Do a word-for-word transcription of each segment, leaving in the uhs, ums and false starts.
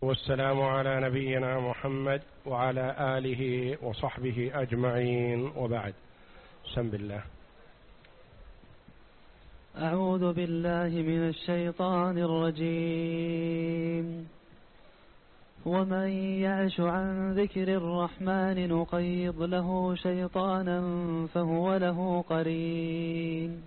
والسلام على نبينا محمد وعلى آله وصحبه أجمعين، وبعد. بسم الله. أعوذ بالله من الشيطان الرجيم. ومن يعش عن ذكر الرحمن نقيض له شيطانا فهو له قرين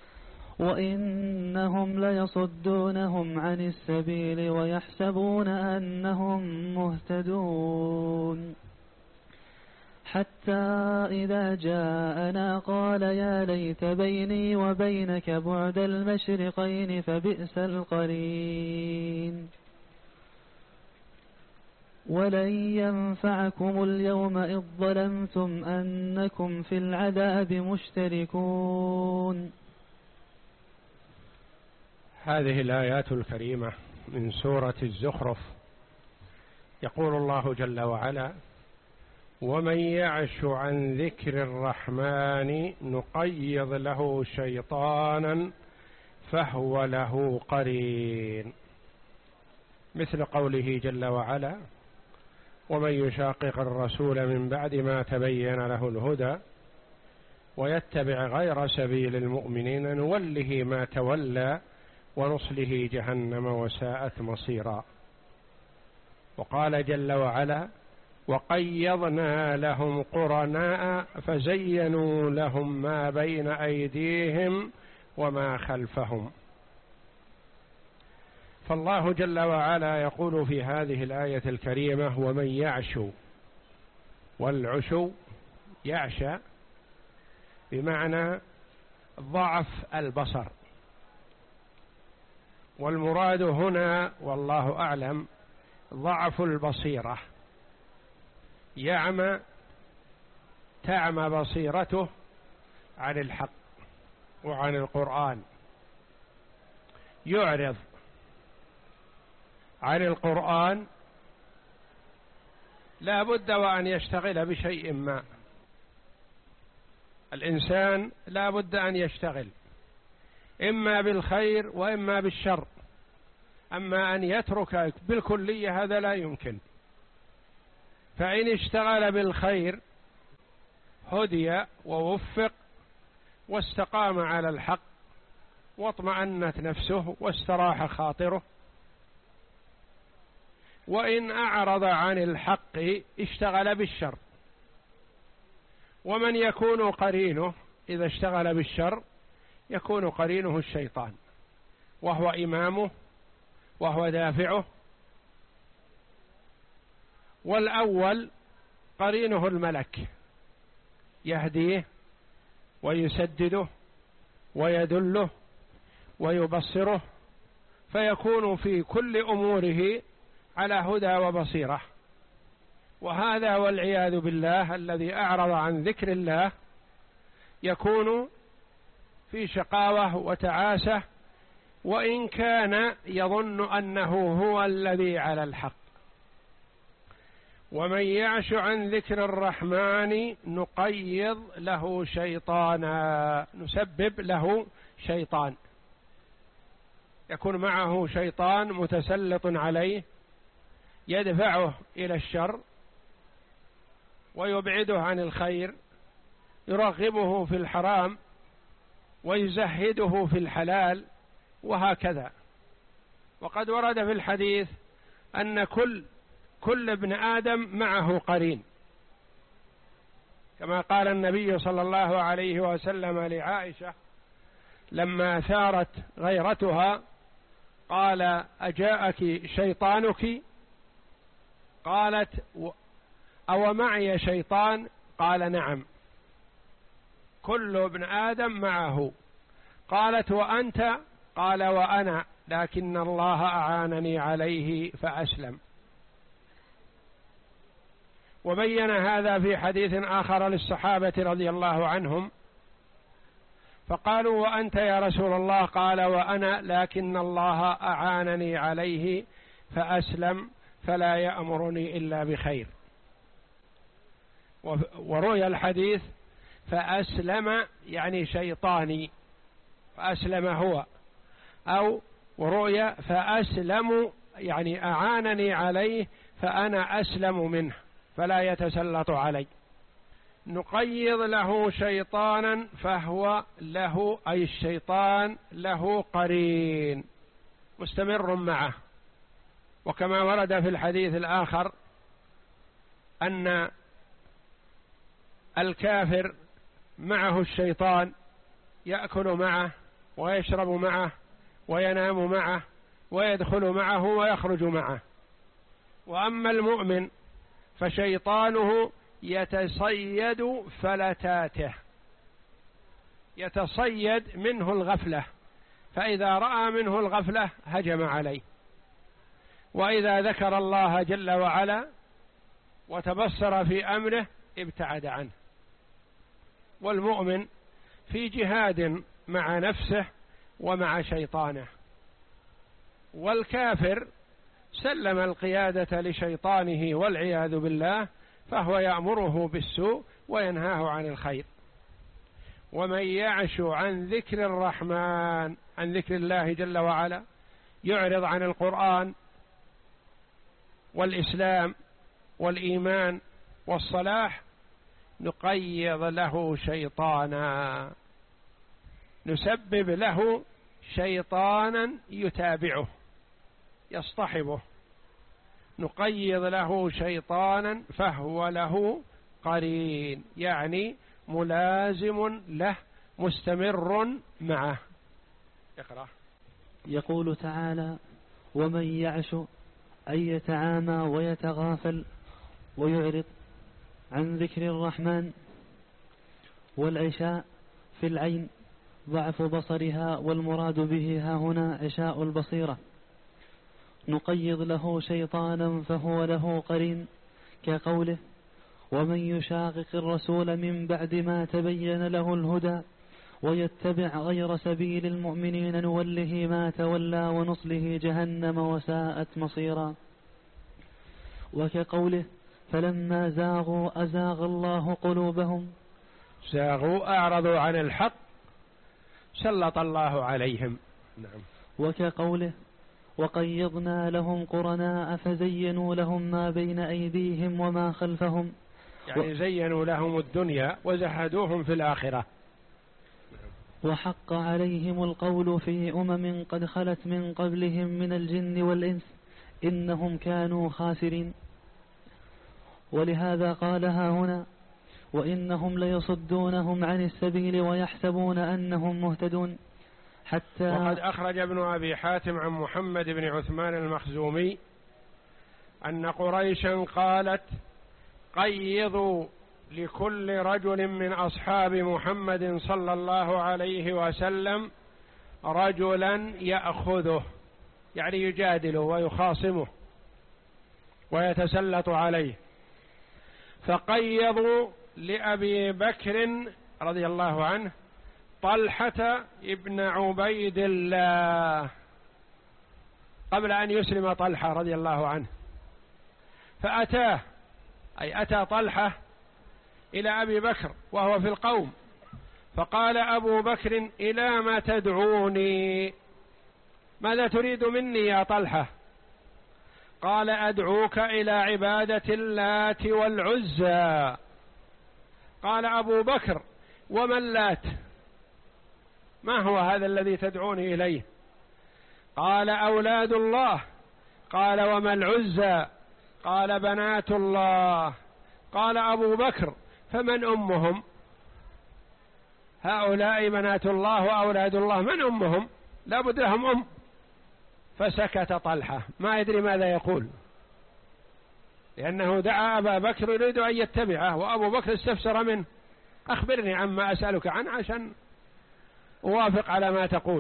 وإنهم ليصدونهم عن السبيل ويحسبون أنهم مهتدون حتى إذا جاءنا قال يا ليت بيني وبينك بعد المشرقين فبئس القرين ولن ينفعكم اليوم إذ ظلمتم أنكم في العذاب مشتركون. هذه الآيات الكريمة من سورة الزخرف يقول الله جل وعلا: ومن يعش عن ذكر الرحمن نقيض له شيطانا فهو له قرين، مثل قوله جل وعلا: ومن يشاقق الرسول من بعد ما تبين له الهدى ويتبع غير سبيل المؤمنين نوله ما تولى ونصله جهنم وساءت مصيرا. وقال جل وعلا: وقيضنا لهم قرناء فزينوا لهم ما بين أيديهم وما خلفهم. فالله جل وعلا يقول في هذه الآية الكريمة: ومن يعشو، والعشو يعشى بمعنى ضعف البصر، والمراد هنا والله أعلم ضعف البصيرة، يعمى تعمى بصيرته عن الحق وعن القرآن، يعرض عن القرآن، لا بد وأن يشتغل بشيء ما. الإنسان لا بد أن يشتغل إما بالخير وإما بالشر، أما أن يترك بالكلية هذا لا يمكن. فإن اشتغل بالخير هدي ووفق واستقام على الحق واطمأنت نفسه واستراح خاطره، وإن أعرض عن الحق اشتغل بالشر. ومن يكون قرينه إذا اشتغل بالشر يكون قرينه الشيطان، وهو إمامه وهو دافعه. والأول قرينه الملك، يهديه ويسدده ويدله ويبصره، فيكون في كل أموره على هدى وبصيرة. وهذا والعياذ بالله الذي أعرض عن ذكر الله يكون في شقاوة وتعاسة، وإن كان يظن أنه هو الذي على الحق. ومن يعش عن ذكر الرحمن نقيض له شيطانا، نسبب له شيطان، يكون معه شيطان متسلط عليه يدفعه إلى الشر ويبعده عن الخير، يرغبه في الحرام ويزهده في الحلال، وهكذا. وقد ورد في الحديث أن كل كل ابن آدم معه قرين، كما قال النبي صلى الله عليه وسلم لعائشة لما ثارت غيرتها قال: أجاءك شيطانك؟ قالت: أو معي شيطان؟ قال: نعم، كل ابن آدم معه. قالت: وأنت؟ قال: وأنا، لكن الله أعانني عليه فأسلم. وبين هذا في حديث آخر للصحابة رضي الله عنهم، فقالوا: وأنت يا رسول الله؟ قال: وأنا، لكن الله أعانني عليه فأسلم، فلا يأمرني إلا بخير. وروي الحديث فأسلم يعني شيطاني، فأسلم هو، أو ورؤيا فأسلموا يعني أعانني عليه فأنا أسلم منه فلا يتسلط علي. نقيض له شيطانا فهو له، أي الشيطان له قرين مستمر معه. وكما ورد في الحديث الآخر أن الكافر معه الشيطان يأكل معه ويشرب معه وينام معه ويدخل معه ويخرج معه. وأما المؤمن فشيطانه يتصيد فلتاته، يتصيد منه الغفلة، فإذا رأى منه الغفلة هجم عليه، وإذا ذكر الله جل وعلا وتبصر في أمره ابتعد عنه. والمؤمن في جهاد مع نفسه ومع شيطانه، والكافر سلم القيادة لشيطانه والعياذ بالله، فهو يأمره بالسوء وينهاه عن الخير. ومن يعش عن ذكر الرحمن، عن ذكر الله جل وعلا، يعرض عن القرآن والإسلام والإيمان والصلاح، نقيض له شيطانا، نسبب له شيطانا يتابعه يصطحبه، نقيض له شيطانا فهو له قرين، يعني ملازم له مستمر معه. اقرأ. يقول تعالى: ومن يعش أي يتعامى ويتغافل ويعرض عن ذكر الرحمن. والعشاء في العين ضعف بصرها، والمراد به ها هنا عشاء البصيرة. نقيض له شيطانا فهو له قرين، كقوله: ومن يشاقق الرسول من بعد ما تبين له الهدى ويتبع غير سبيل المؤمنين نوله ما تولى ونصله جهنم وساءت مصيرا. وكقوله: فلما زاغوا أزاغ الله قلوبهم. زاغوا أعرضوا عن الحق سلط الله عليهم. نعم. وكقوله: وقيضنا لهم قرناء فزينوا لهم ما بين أيديهم وما خلفهم. يعني زينوا لهم الدنيا وزهدوهم في الآخرة. وحق عليهم القول في أمم قد خلت من قبلهم من الجن والإنس إنهم كانوا خاسرين. ولهذا قالها هنا: وإنهم ليصدونهم عن السبيل ويحسبون أنهم مهتدون. حتى وقد أخرج ابن أبي حاتم عن محمد بن عثمان المخزومي أن قريشا قالت: قيضوا لكل رجل من أصحاب محمد صلى الله عليه وسلم رجلا يأخذه، يعني يجادله ويخاصمه ويتسلط عليه. فقيضوا لأبي بكر رضي الله عنه طلحة ابن عبيد الله قبل أن يسلم طلحة رضي الله عنه، فأتاه، أي أتى طلحة إلى أبي بكر وهو في القوم، فقال أبو بكر: إلى ما تدعوني؟ ماذا تريد مني يا طلحة؟ قال: أدعوك إلى عبادة اللات والعزى. قال أبو بكر: وما اللات؟ ما هو هذا الذي تدعوني إليه؟ قال: أولاد الله. قال: وما العزى؟ قال: بنات الله. قال أبو بكر: فمن أمهم؟ هؤلاء بنات الله وأولاد الله، من أمهم؟ لا بد لهم أم. فسكت طلحة ما يدري ماذا يقول، لأنه دعا أبا بكر يريد أن يتبعه، وأبو بكر استفسر منه: أخبرني عما أسألك عنه عشان أوافق على ما تقول.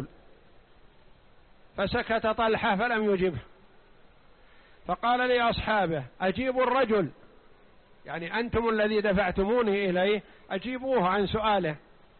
فسكت طلحة فلم يجبه، فقال لأصحابه: أجيبوا الرجل، يعني أنتم الذي دفعتموني إليه، أجيبوه عن سؤاله.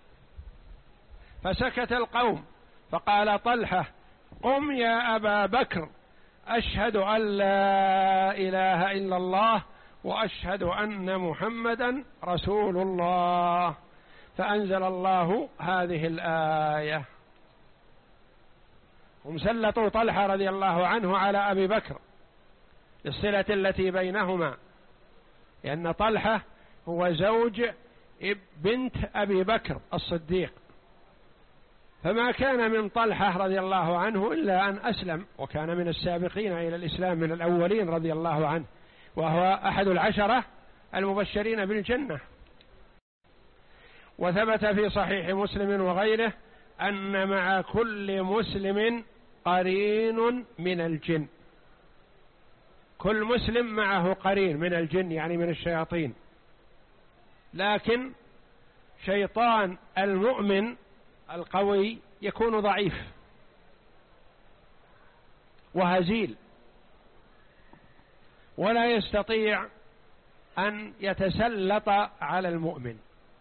فسكت القوم، فقال طلحة: قم يا أبا بكر، أشهد أن لا إله إلا الله وأشهد أن محمدا رسول الله. فأنزل الله هذه الآية: هم سلطوا طلحة رضي الله عنه على أبي بكر للصلة التي بينهما، لأن طلحة هو زوج بنت أبي بكر الصديق، فما كان من طلحة رضي الله عنه إلا أن أسلم، وكان من السابقين إلى الإسلام من الأولين رضي الله عنه، وهو أحد العشرة المبشرين بالجنة. وثبت في صحيح مسلم وغيره أن مع كل مسلم قرين من الجن، كل مسلم معه قرين من الجن يعني من الشياطين، لكن شيطان المؤمن القوي يكون ضعيف وهزيل ولا يستطيع أن يتسلط على المؤمن،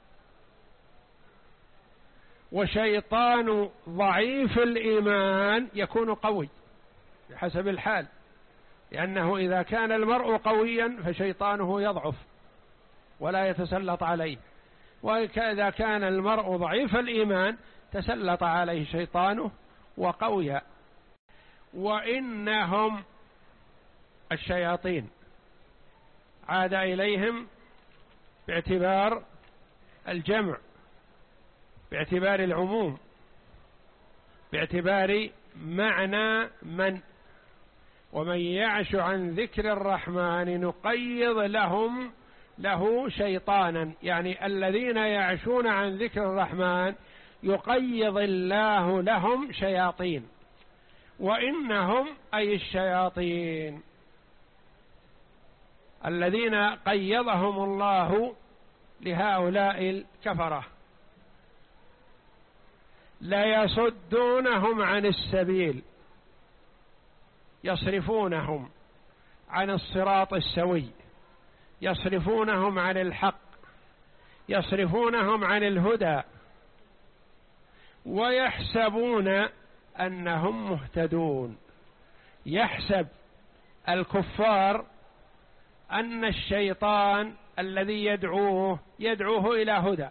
وشيطان ضعيف الإيمان يكون قوي بحسب الحال، لأنه إذا كان المرء قويا فشيطانه يضعف ولا يتسلط عليه، وإذا كان المرء ضعيف الإيمان تسلط عليه شيطانه وقوي. وإنهم الشياطين عاد إليهم باعتبار الجمع، باعتبار العموم، باعتبار معنى من، ومن يعش عن ذكر الرحمن نقيض لهم له شيطانا، يعني الذين يعشون عن ذكر الرحمن يقيض الله لهم شياطين، وإنهم أي الشياطين الذين قيضهم الله لهؤلاء الكفرة لا يصدونهم عن السبيل، يصرفونهم عن الصراط السوي، يصرفونهم عن الحق، يصرفونهم عن الهدى، ويحسبون أنهم مهتدون. يحسب الكفار أن الشيطان الذي يدعوه يدعوه إلى هدى،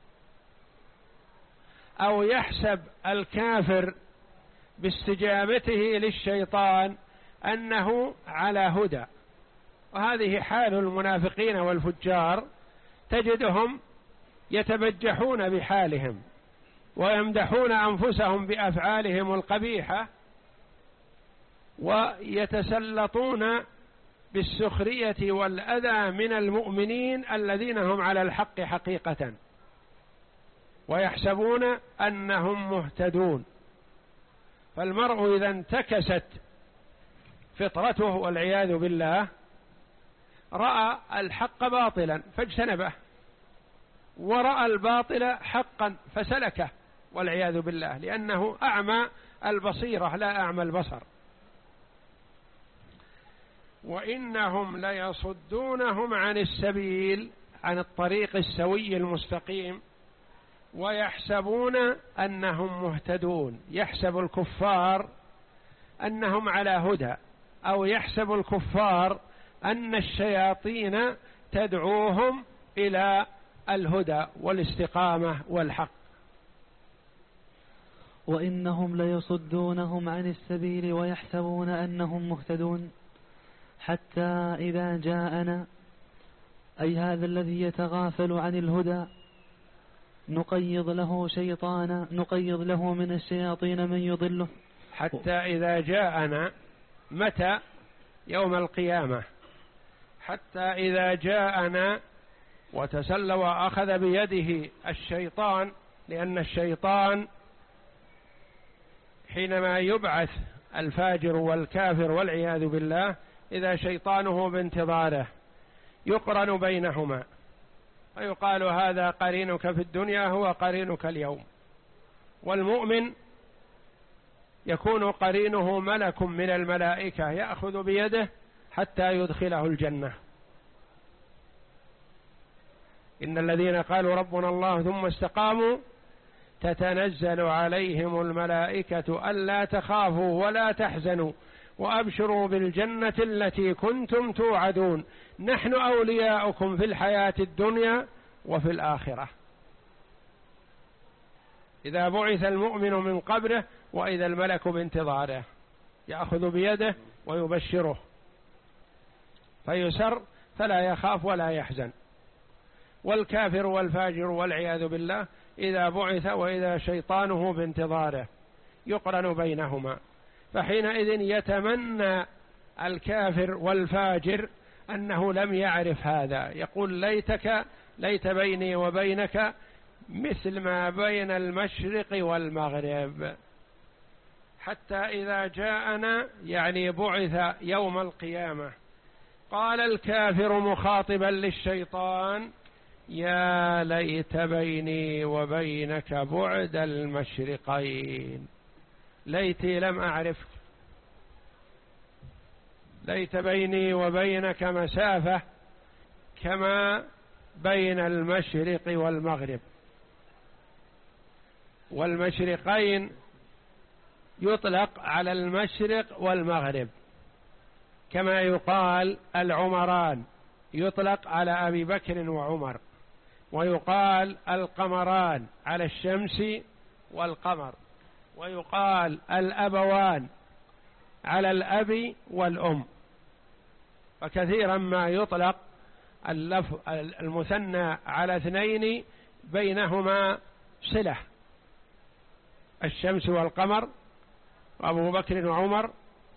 أو يحسب الكافر باستجابته للشيطان أنه على هدى. وهذه حال المنافقين والفجار، تجدهم يتبجحون بحالهم ويمدحون أنفسهم بأفعالهم القبيحة، ويتسلطون بالسخرية والأذى من المؤمنين الذين هم على الحق حقيقة، ويحسبون أنهم مهتدون. فالمرء إذا انتكست فطرته والعياذ بالله رأى الحق باطلا فاجتنبه، ورأى الباطل حقا فسلكه والعياذ بالله، لأنه أعمى البصيرة لا أعمى البصر. وإنهم ليصدونهم عن السبيل، عن الطريق السوي المستقيم، ويحسبون أنهم مهتدون. يحسب الكفار أنهم على هدى، أو يحسب الكفار أن الشياطين تدعوهم إلى الهدى والاستقامة والحق. وإنهم ليصدونهم عن السبيل ويحسبون أنهم مهتدون حتى إذا جاءنا، أي هذا الذي يتغافل عن الهدى، نقيض له شيطانا، نقيض له من الشياطين من يضله. حتى إذا جاءنا، متى؟ يوم القيامة. حتى إذا جاءنا وتسلى وأخذ بيده الشيطان، لأن الشيطان حينما يبعث الفاجر والكافر والعياذ بالله إذا شيطانه بانتظاره يقرن بينهما، ويقال هذا قرينك في الدنيا هو قرينك اليوم. والمؤمن يكون قرينه ملك من الملائكة يأخذ بيده حتى يدخله الجنة. إن الذين قالوا ربنا الله ثم استقاموا تتنزل عليهم الملائكة ألا تخافوا ولا تحزنوا وأبشروا بالجنة التي كنتم توعدون نحن أولياؤكم في الحياة الدنيا وفي الآخرة. إذا بعث المؤمن من قبره وإذا الملك بانتظاره يأخذ بيده ويبشره فيسر فلا يخاف ولا يحزن. والكافر والفاجر والعياذ بالله إذا بعث وإذا شيطانه بانتظاره يقرن بينهما، فحينئذ يتمنى الكافر والفاجر أنه لم يعرف هذا، يقول ليتك ليت بيني وبينك مثل ما بين المشرق والمغرب. حتى إذا جاءنا يعني بعث يوم القيامة قال الكافر مخاطبا للشيطان يا ليت بيني وبينك بعد المشرقين، ليتي لم أعرفك، ليت بيني وبينك مسافة كما بين المشرق والمغرب. والمشرقين يطلق على المشرق والمغرب، كما يقال العمران يطلق على أبي بكر وعمر، ويقال القمران على الشمس والقمر، ويقال الأبوان على الأب والأم. فكثيرا ما يطلق المثنى على اثنين بينهما صلة، الشمس والقمر وأبو بكر وعمر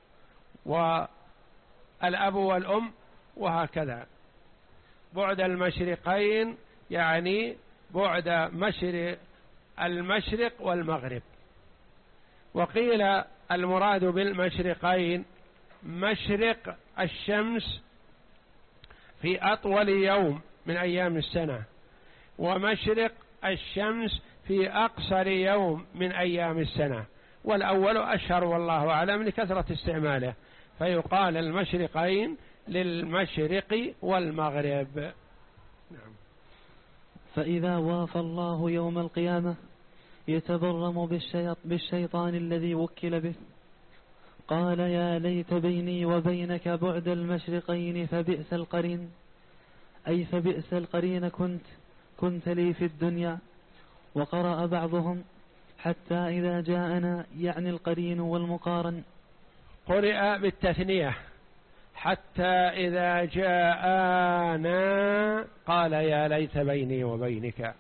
والأب والأم وهكذا. بعد المشرقين يعني بعد مشرق المشرق والمغرب. وقيل المراد بالمشرقين مشرق الشمس في أطول يوم من أيام السنة، ومشرق الشمس في أقصر يوم من أيام السنة، والأول أشهر والله أعلم لكثرة استعماله، فيقال المشرقين للمشرق والمغرب. نعم. فإذا وافى الله يوم القيامة يتبرم بالشيط بالشيطان الذي وكل به، قال يا ليت بيني وبينك بعد المشرقين فبئس القرين، أي فبئس القرين كنت كنت لي في الدنيا. وقرأ بعضهم حتى إذا جاءنا يعني القرين والمقارن. قرئ بالتثنية حتى إذا جاءنا قال يا ليت بيني وبينك،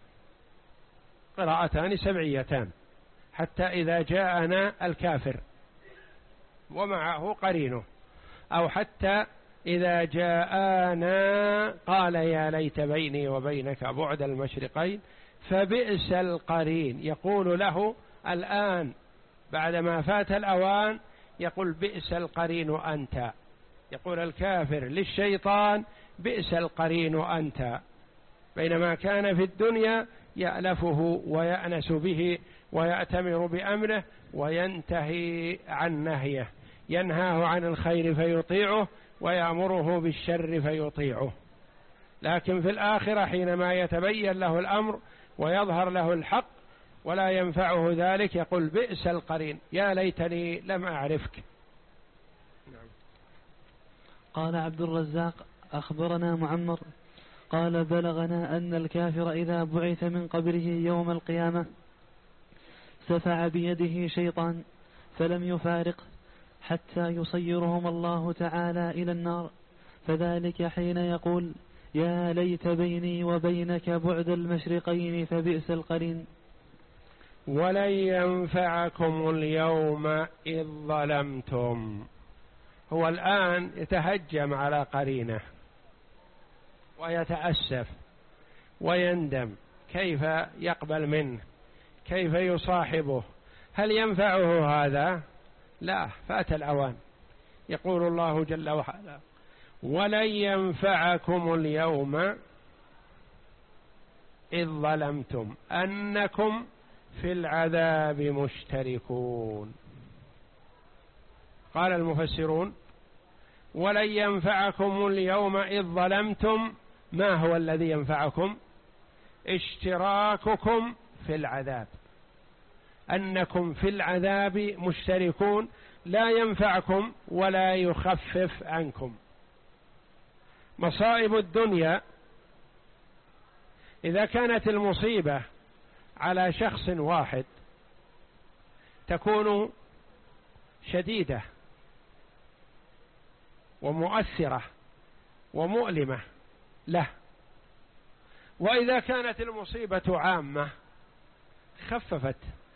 قراءتان سبعيتان، حتى إذا جاءنا الكافر ومعه قرينه، أو حتى إذا جاءنا قال يا ليت بيني وبينك بعد المشرقين فبئس القرين، يقول له الآن بعدما فات الأوان يقول بئس القرين أنت، يقول الكافر للشيطان بئس القرين أنت، بينما كان في الدنيا يألفه ويأنس به ويأتمر بأمره وينتهي عن نهيه، ينهاه عن الخير فيطيعه ويأمره بالشر فيطيعه. لكن في الآخرة حينما يتبين له الأمر ويظهر له الحق ولا ينفعه ذلك يقول بئس القرين يا ليتني لم أعرفك. قال عبد الرزاق أخبرنا معمر قال بلغنا أن الكافر إذا بعث من قبره يوم القيامة سفع بيده شيطان فلم يفارق حتى يصيرهم الله تعالى إلى النار، فذلك حين يقول يا ليت بيني وبينك بعد المشرقين فبئس القرين. ولن ينفعكم اليوم إذ ظلمتم، هو الآن يتهجم على قرينه ويتأسف ويندم كيف يقبل منه، كيف يصاحبه، هل ينفعه هذا؟ لا، فات الأوان. يقول الله جل وعلا ولن ينفعكم اليوم إذ ظلمتم أنكم في العذاب مشتركون. قال المفسرون ولن ينفعكم اليوم إذ ظلمتم، ما هو الذي ينفعكم؟ اشتراككم في العذاب، أنكم في العذاب مشتركون، لا ينفعكم ولا يخفف عنكم. مصائب الدنيا إذا كانت المصيبة على شخص واحد تكون شديدة ومؤثرة ومؤلمة له، وإذا كانت المصيبة عامة خففت.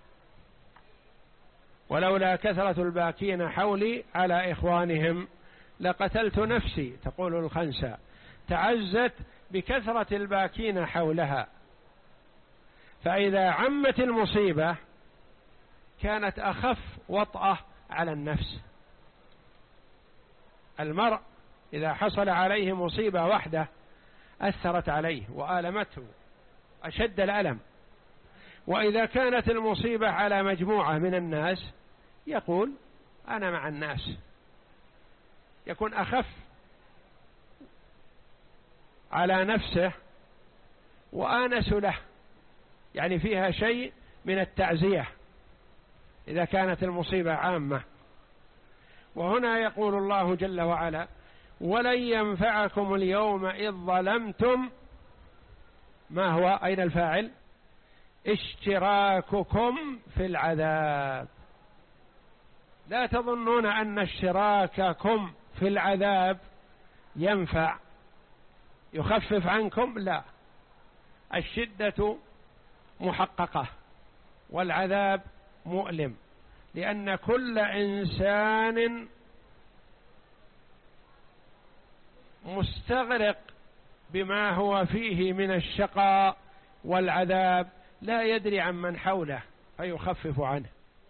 ولولا كثرة الباكين حولي على إخوانهم لقتلت نفسي، تقول الخنساء، تعزت بكثرة الباكين حولها. فإذا عمت المصيبة كانت أخف وطأة على النفس. المرء إذا حصل عليه مصيبة واحدة أثرت عليه وآلمته أشد الألم، وإذا كانت المصيبة على مجموعة من الناس يقول أنا مع الناس، يكون أخف على نفسه وآنس له، يعني فيها شيء من التعزية إذا كانت المصيبة عامة. وهنا يقول الله جل وعلا ولن ينفعكم اليوم إذ ظلمتم، ما هو أين الفاعل؟ اشتراككم في العذاب. لا تظنون أن اشتراككم في العذاب ينفع يخفف عنكم، لا، الشدة محققة والعذاب مؤلم، لأن كل إنسان مستغرق بما هو فيه من الشقاء والعذاب، لا يدري عن من حوله فيخفف عنه.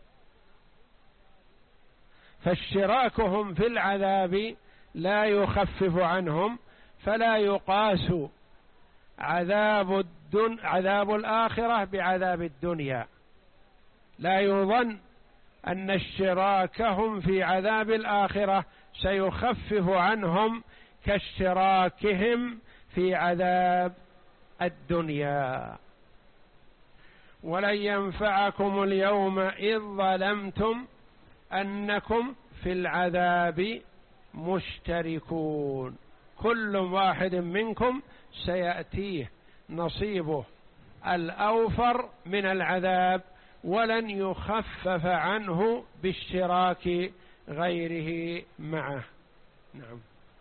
فاشتراكهم في العذاب لا يخفف عنهم، فلا يقاس عذاب الدن عذاب الآخرة بعذاب الدنيا. لا يظن أن اشتراكهم في عذاب الآخرة سيخفف عنهم كاشتراكهم في عذاب الدنيا. ولن ينفعكم اليوم إذ ظلمتم أنكم في العذاب مشتركون. كل واحد منكم سيأتيه نصيبه الأوفر من العذاب، ولن يخفف عنه باشتراك غيره معه. نعم.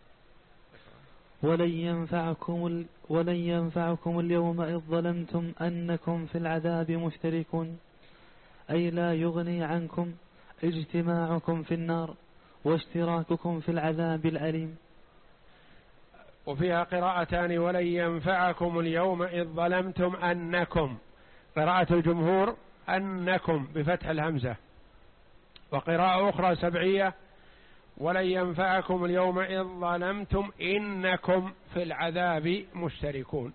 ولن ينفعكم ال... ولن ينفعكم اليوم إذ ظلمتم أنكم في العذاب مشتركون، أي لا يغني عنكم اجتماعكم في النار واشتراككم في العذاب الأليم. وفيها قراءتان ولن ينفعكم اليوم إذ ظلمتم أنكم، قراءة الجمهور أنكم بفتح الهمزة، وقراءة أخرى سبعية ولن ينفعكم اليوم إذ ظلمتم إنكم في العذاب مشتركون.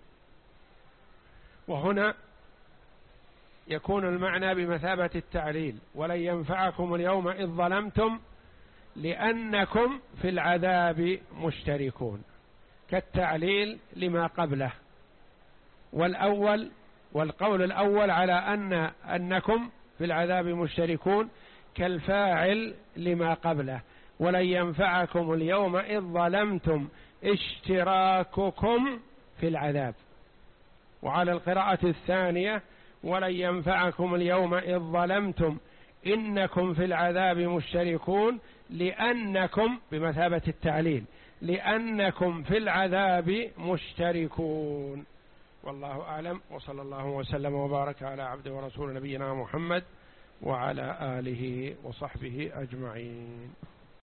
وهنا يكون المعنى بمثابة التعليل، ولن ينفعكم اليوم إذ ظلمتم لأنكم في العذاب مشتركون، كالتعليل لما قبله. والأول والقول الأول على أن أنكم في العذاب مشتركون كالفاعل لما قبله، ولن ينفعكم اليوم إذ ظلمتم اشتراككم في العذاب. وعلى القراءة الثانية ولن ينفعكم اليوم إذ ظلمتم إنكم في العذاب مشتركون لأنكم بمثابة التعليل، لأنكم في العذاب مشتركون. والله أعلم، وصلى الله وسلم وبارك على عبد ورسول نبينا محمد وعلى آله وصحبه أجمعين.